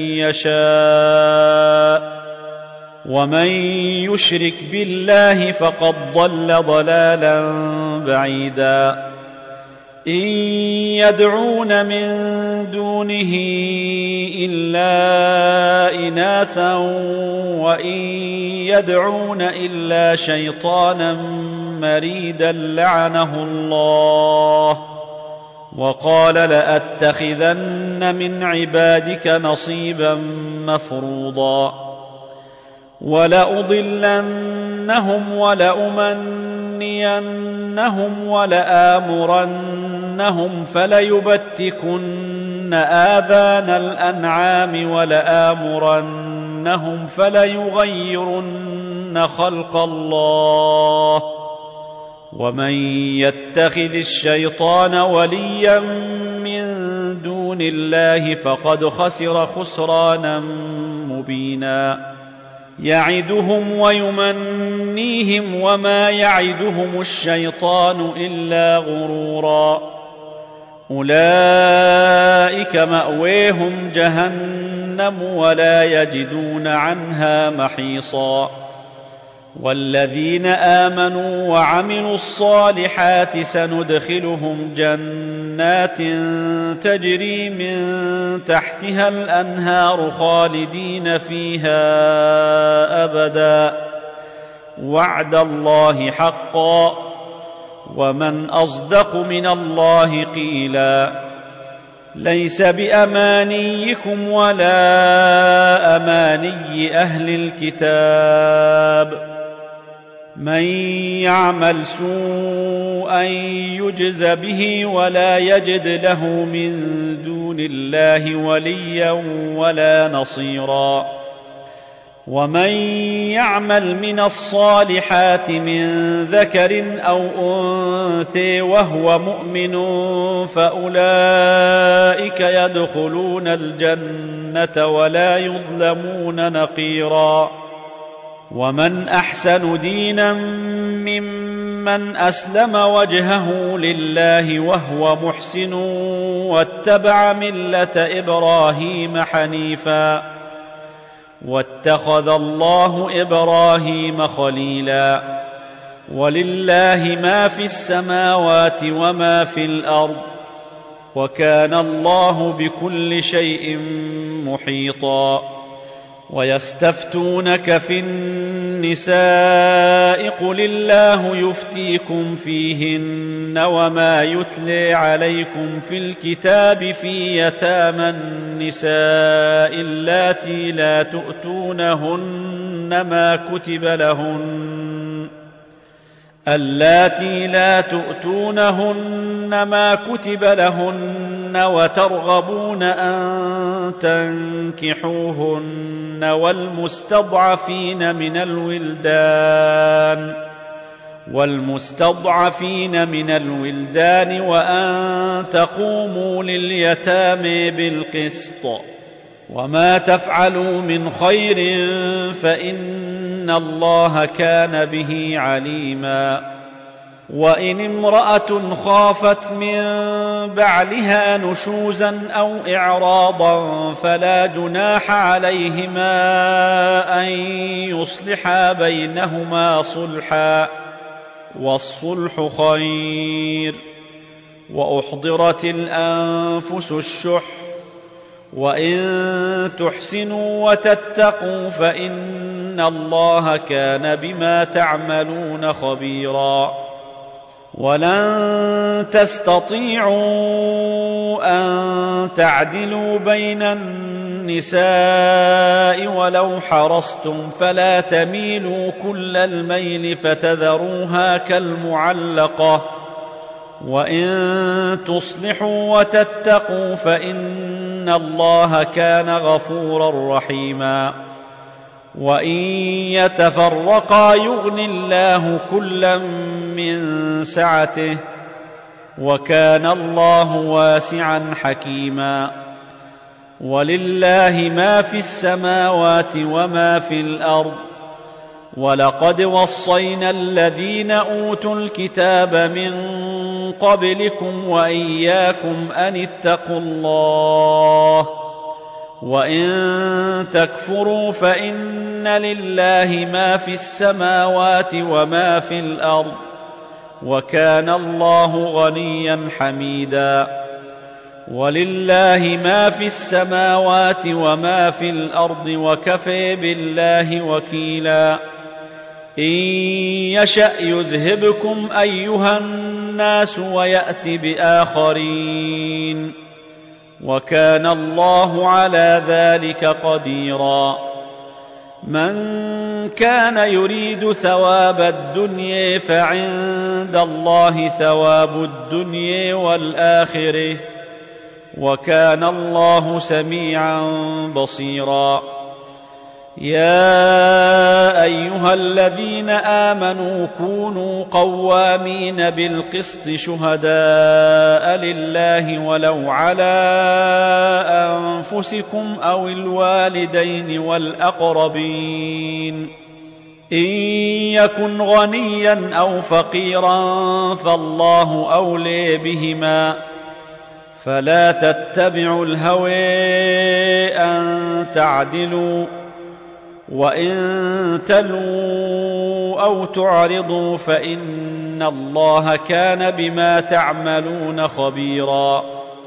S1: يشاء ومن يشرك بالله فقد ضل ضلالا بعيدا إن يدعون من دونه إلا إناثا وإن يدعون إلا شيطانا مريدا لعنه الله وقال لأتخذن من عبادك نصيبا مفروضا ولأضلنهم ولأمنينهم ولآمرنهم فليبتكن آذان الأنعام ولآمرنهم فليغيرن خلق الله ومن يتخذ الشيطان وليا من دون الله فقد خسر خسرانا مبينا يعدهم ويمنيهم وما يعدهم الشيطان إلا غرورا أولئك فأولئك مأويهم جهنم ولا يجدون عنها محيصا. والذين آمنوا وعملوا الصالحات سندخلهم جنات تجري من تحتها الأنهار خالدين فيها أبدا وعد الله حقا ومن أصدق من الله قيلا. ليس بأمانيكم ولا أماني أهل الكتاب من يعمل سوءا يجز به ولا يجد له من دون الله وليا ولا نصيرا. ومن يعمل من الصالحات من ذكر أو أنثى وهو مؤمن فأولئك يدخلون الجنة ولا يظلمون نقيرا. ومن أحسن دينا ممن أسلم وجهه لله وهو محسن واتبع ملة إبراهيم حنيفا واتخذ الله إبراهيم خليلا. ولله ما في السماوات وما في الأرض وكان الله بكل شيء محيطا. ويستفتونك في النساء قل الله يفتيكم فيهن وما يتلي عليكم في الكتاب في يتامى النساء اللاتي لا تؤتونهن ما كتب لهن اللاتي لا تؤتونهن ما كتب لهن وترغبون أن تنكحوهن والمستضعفين من الولدان والمستضعفين من الولدان وأن تقوموا لليتامى بالقسط وما تفعلوا من خير فإن الله كان به عليما. وإن امرأة خافت من بعلها نشوزا أو إعراضا فلا جناح عليهما أن يصلحا بينهما صلحا والصلح خير. وأحضرت الأنفس الشح وإن تحسنوا وتتقوا فإن الله كان بما تعملون خبيرا. ولن تستطيعوا أن تعدلوا بين النساء ولو حرصتم فلا تميلوا كل الميل فتذروها كالمعلقة. وإن تصلحوا وتتقوا فإن الله كان غفورا رحيما. وإن يتفرقا يغن الله كلا من سعته وكان الله واسعا حكيما. ولله ما في السماوات وما في الأرض ولقد وصينا الذين أوتوا الكتاب من قبلكم وإياكم أن اتقوا الله وإن تكفروا فإن لله ما في السماوات وما في الأرض وكان الله غنيا حميدا. ولله ما في السماوات وما في الأرض وكفى بالله وكيلا. إن يشأ يذهبكم أيها الناس ويأت بآخرين وكان الله على ذلك قديرا. من كان يريد ثواب الدنيا فعند الله ثواب الدنيا والآخرة وكان الله سميعا بصيرا. يا أيها الذين آمنوا كونوا قوامين بالقسط شهداء لله ولو على أنفسكم أو الوالدين والأقربين إن يكن غنيا أو فقيرا فالله أولي بهما فلا تتبعوا الهوى أن تعدلوا، وإن تلووا أو تعرضوا فإن الله كان بما تعملون خبيرا.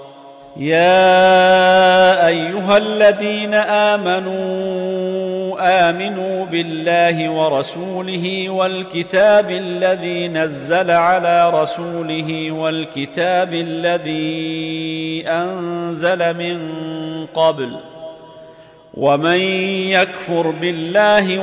S1: يا أيها الذين آمنوا آمنوا بالله ورسوله والكتاب الذي نزل على رسوله والكتاب الذي أنزل من قبل، ومن يكفر بالله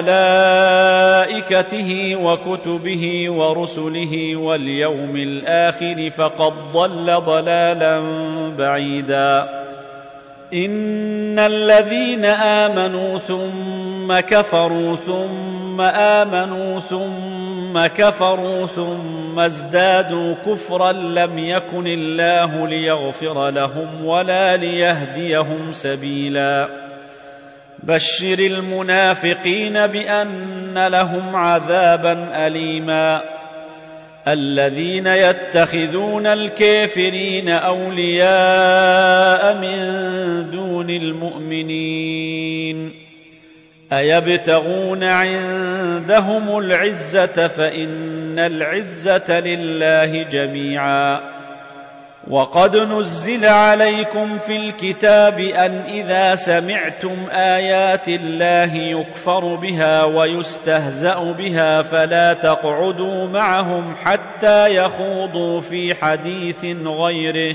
S1: وملائكته وكتبه ورسله واليوم الآخر فقد ضل ضلالا بعيدا. إن الذين آمنوا ثم كفروا ثم آمنوا ثم كفروا ثم ازدادوا كفرا لم يكن الله ليغفر لهم ولا ليهديهم سبيلا. بشر المنافقين بأن لهم عذابا أليما. الذين يتخذون الكافرين أولياء من دون المؤمنين أيبتغون عندهم العزة فإن العزة لله جميعا. وقد نزل عليكم في الكتاب أن إذا سمعتم آيات الله يكفر بها ويستهزأ بها فلا تقعدوا معهم حتى يخوضوا في حديث غيره،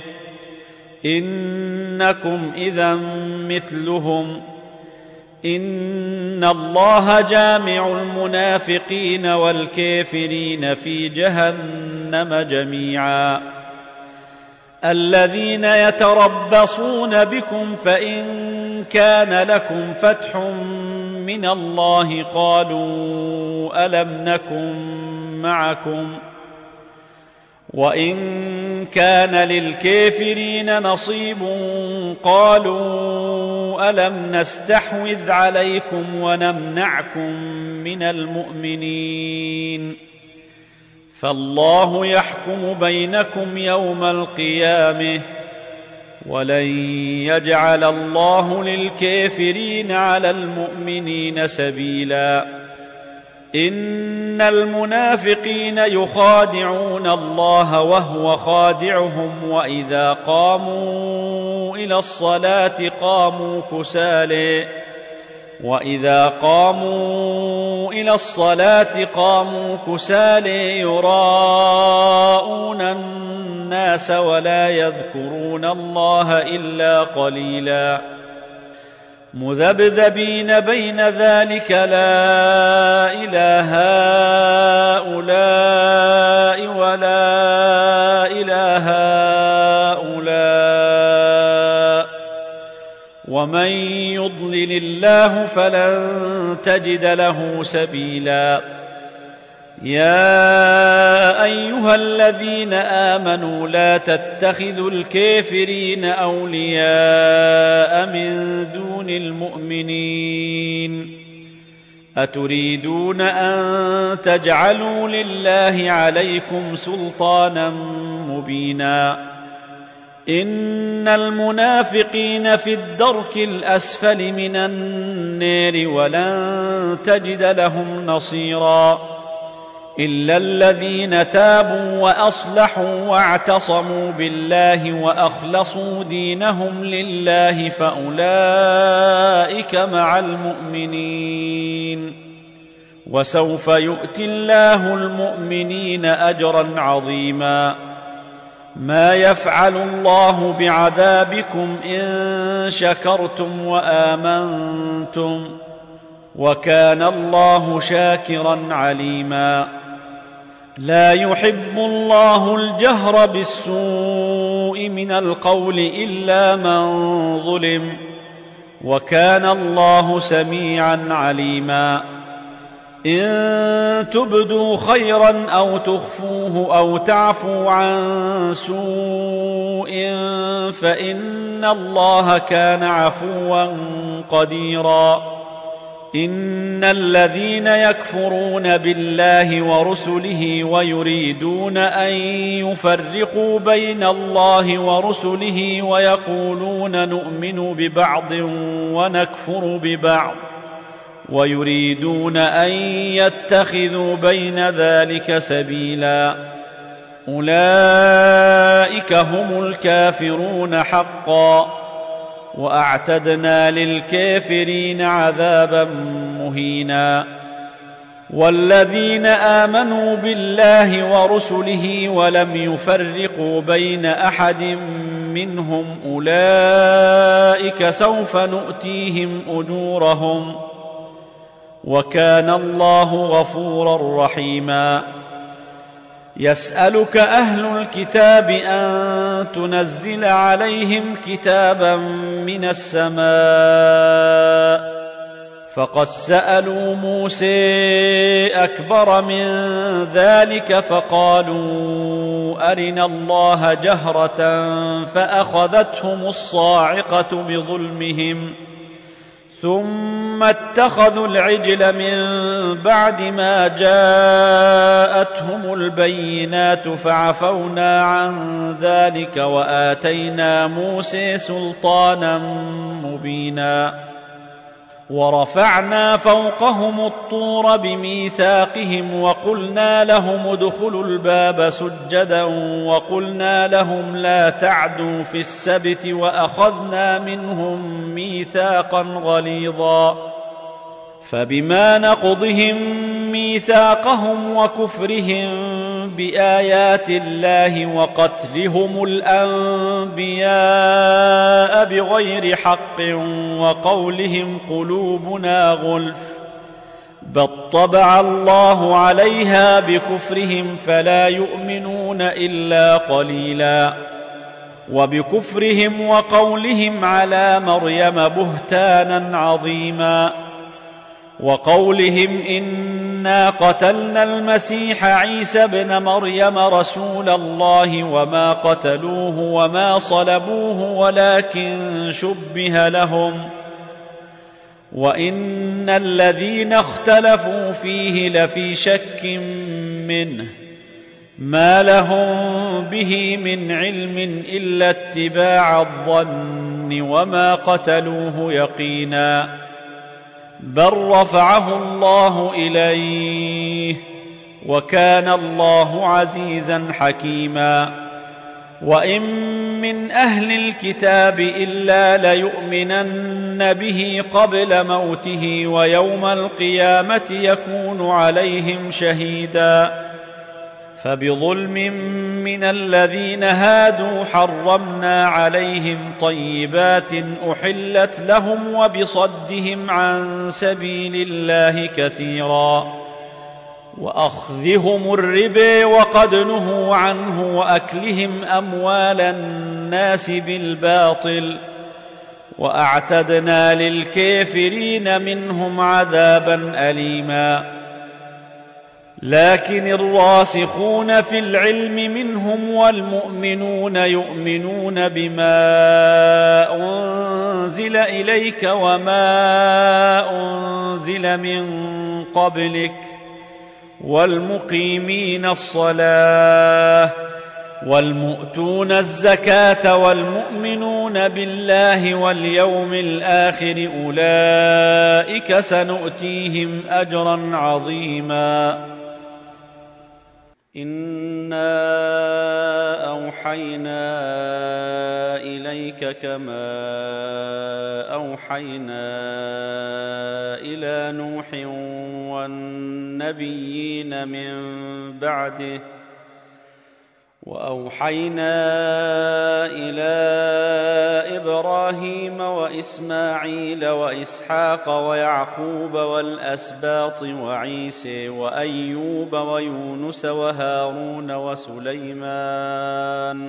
S1: إنكم إذا مثلهم. إن الله جامع المنافقين والكافرين في جهنم جميعا. الذين يتربصون بكم فإن كان لكم فتح من الله قالوا ألم نكن معكم، وإن كان للكافرين نصيب قالوا ألم نستحوذ عليكم ونمنعكم من المؤمنين، فالله يحكم بينكم يوم القيامة ولن يجعل الله للكافرين على المؤمنين سبيلا. إن المنافقين يخادعون الله وهو خادعهم وإذا قاموا إلى الصلاة قاموا كسالى وإذا قاموا إلى الصلاة قاموا كسالى يراءون الناس ولا يذكرون الله إلا قليلا. مذبذبين بين ذلك لا إله هؤلاء ولا إله هؤلاء، ومن يضلل الله فلن تجد له سبيلا. يا أيها الذين آمنوا لا تتخذوا الكافرين أولياء من دون المؤمنين، أتريدون أن تجعلوا لله عليكم سلطانا مبينا. إن المنافقين في الدرك الأسفل من النار ولن تجد لهم نصيرا إلا الذين تابوا وأصلحوا واعتصموا بالله وأخلصوا دينهم لله فأولئك مع المؤمنين، وسوف يؤتي الله المؤمنين أجرا عظيما. ما يفعل الله بعذابكم إن شكرتم وآمنتم وكان الله شاكرا عليما. لا يحب الله الجهر بالسوء من القول إلا من ظلم وكان الله سميعا عليما. إن تبدوا خيرا أو تخفوه أو تعفوا عن سوء فإن الله كان عفوا قديرا. إن الذين يكفرون بالله ورسله ويريدون أن يفرقوا بين الله ورسله ويقولون نؤمن ببعض ونكفر ببعض ويريدون أن يتخذوا بين ذلك سبيلا أولئك هم الكافرون حقا وأعتدنا للكافرين عذابا مهينا والذين آمنوا بالله ورسله ولم يفرقوا بين أحد منهم أولئك سوف نؤتيهم أجورهم وكان الله غفورا رحيما يسألك أهل الكتاب أن تنزل عليهم كتابا من السماء فقد سألوا موسى أكبر من ذلك فقالوا أرنا الله جهرة فأخذتهم الصاعقة بظلمهم ثم اتخذوا العجل من بعد ما جاءتهم البينات فعفونا عن ذلك وآتينا موسى سلطانا مبينا ورفعنا فوقهم الطور بميثاقهم وقلنا لهم ادخلوا الباب سجدا وقلنا لهم لا تعدوا في السبت وأخذنا منهم ميثاقا غليظا فبما نقضهم ميثاقهم وكفرهم بآيات الله وقتلهم الأنبياء بغير حق وقولهم قلوبنا غلف بل طبع الله عليها بكفرهم فلا يؤمنون إلا قليلا وبكفرهم وقولهم على مريم بهتانا عظيما وقولهم إنا قتلنا المسيح عيسى ابن مريم رسول الله وما قتلوه وما صلبوه ولكن شبه لهم وإن الذين اختلفوا فيه لفي شك منه ما لهم به من علم إلا اتباع الظن وما قتلوه يقينا بل رفعه الله إليه وكان الله عزيزا حكيما وإن من أهل الكتاب إلا ليؤمنن به قبل موته ويوم القيامة يكون عليهم شهيدا فبظلم من الذين هادوا حرمنا عليهم طيبات أحلت لهم وبصدهم عن سبيل الله كثيرا وأخذهم الربا وقد نهوا عنه وأكلهم أموال الناس بالباطل وأعتدنا للكافرين منهم عذابا أليما لكن الراسخون في العلم منهم والمؤمنون يؤمنون بما أنزل إليك وما أنزل من قبلك والمقيمين الصلاة والمؤتون الزكاة والمؤمنون بالله واليوم الآخر أولئك سنؤتيهم أجرا عظيما إنا أوحينا إليك كما أوحينا إلى نوح والنبيين من بعده وأوحينا إلى إبراهيم وإسماعيل وإسحاق ويعقوب والأسباط وعيسى وأيوب ويونس وهارون وسليمان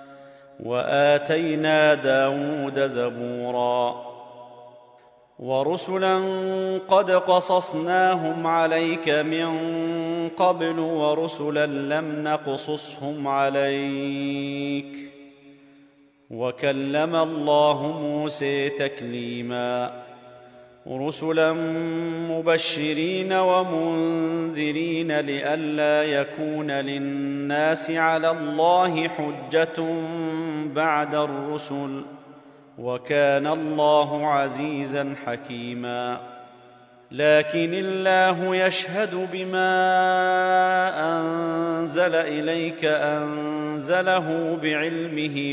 S1: وآتينا داود زبورا ورسلا قد قصصناهم عليك من قبل ورسلا لم نقصصهم عليك وكلم الله موسى تكليما رسلا مبشرين ومنذرين لئلا يكون للناس على الله حجة بعد الرسل، وكان الله عزيزا حكيما. لكن الله يشهد بما أنزل إليك أنزله بعلمه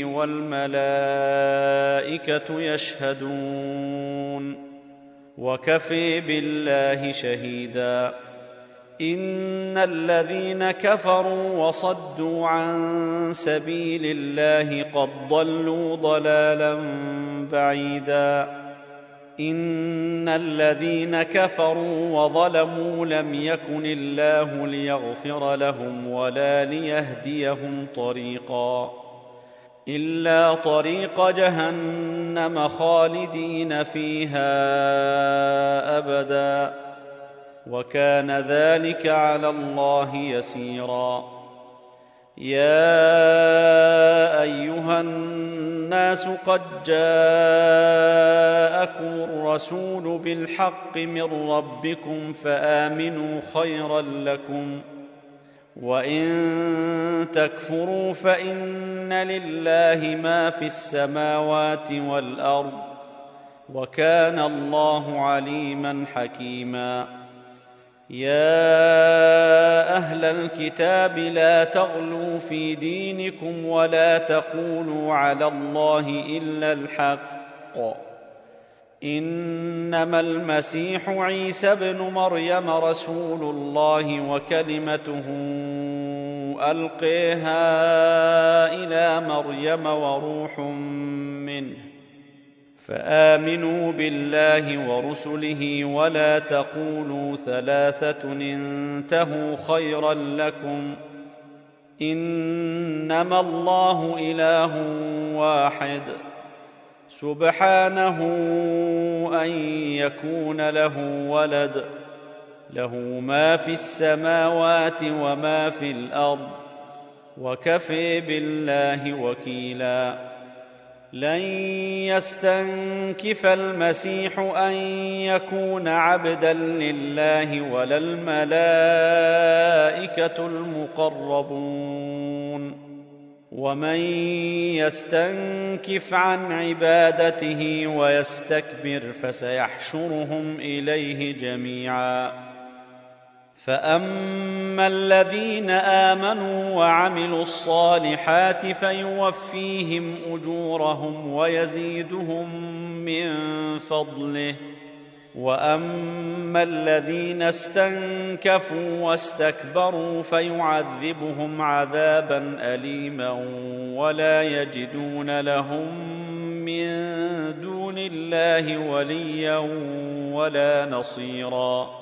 S1: والملائكة يشهدون، وكفى بالله شهيدا. إن الذين كفروا وصدوا عن سبيل الله قد ضلوا ضلالا بعيدا. إن الذين كفروا وظلموا لم يكن الله ليغفر لهم ولا ليهديهم طريقا إلا طريق جهنم خالدين فيها أبدا، وكان ذلك على الله يسيرا. يا أيها الناس قد جاءكم الرسول بالحق من ربكم فآمنوا خيرا لكم، وإن تكفروا فإن لله ما في السماوات والأرض، وكان الله عليما حكيما. يا أهل الكتاب لا تغلوا في دينكم ولا تقولوا على الله إلا الحق، إنما المسيح عيسى ابن مريم رسول الله وكلمته ألقيها إلى مريم وروح منه، فآمنوا بالله ورسله ولا تقولوا ثلاثة انتهوا خيرا لكم، إنما الله إله واحد سبحانه أن يكون له ولد، له ما في السماوات وما في الأرض، وكفى بالله وكيلا. لن يستنكف المسيح أن يكون عبدا لله ولا الملائكة المقربون، ومن يستنكف عن عبادته ويستكبر فسيحشرهم إليه جميعا. فأما الذين آمنوا وعملوا الصالحات فيوفيهم أجورهم ويزيدهم من فضله، وأما الذين استنكفوا واستكبروا فيعذبهم عذابا أليما ولا يجدون لهم من دون الله وليا ولا نصيرا.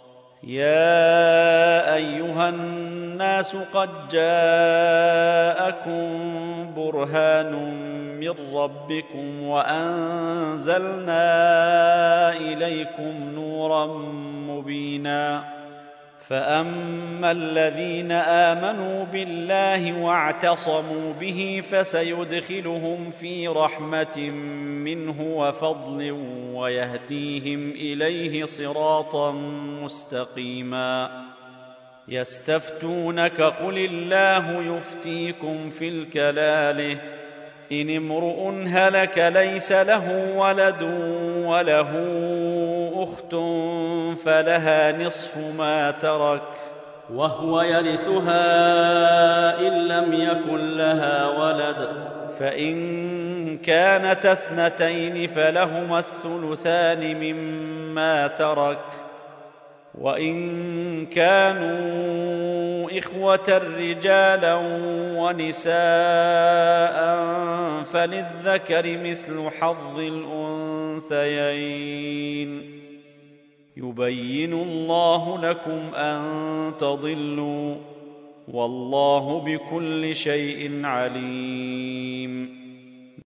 S1: يا أيها الناس قد جاءكم برهان من ربكم وأنزلنا إليكم نورا مبينا. فأما الذين آمنوا بالله واعتصموا به فسيدخلهم في رحمة منه وفضل ويهديهم إليه صراطا مستقيما. يستفتونك قل الله يفتيكم في الكلالة، إن امرؤ هلك ليس له ولد وله أخت فلها نصف ما ترك وهو يرثها إن لم يكن لها ولد، فإن كانت اثنتين فلهما الثلثان مما ترك، وإن كانوا إخوة رجالا ونساء فللذكر مثل حظ الأنثيين. يبين الله لكم أن تضلوا، والله بكل شيء عليم.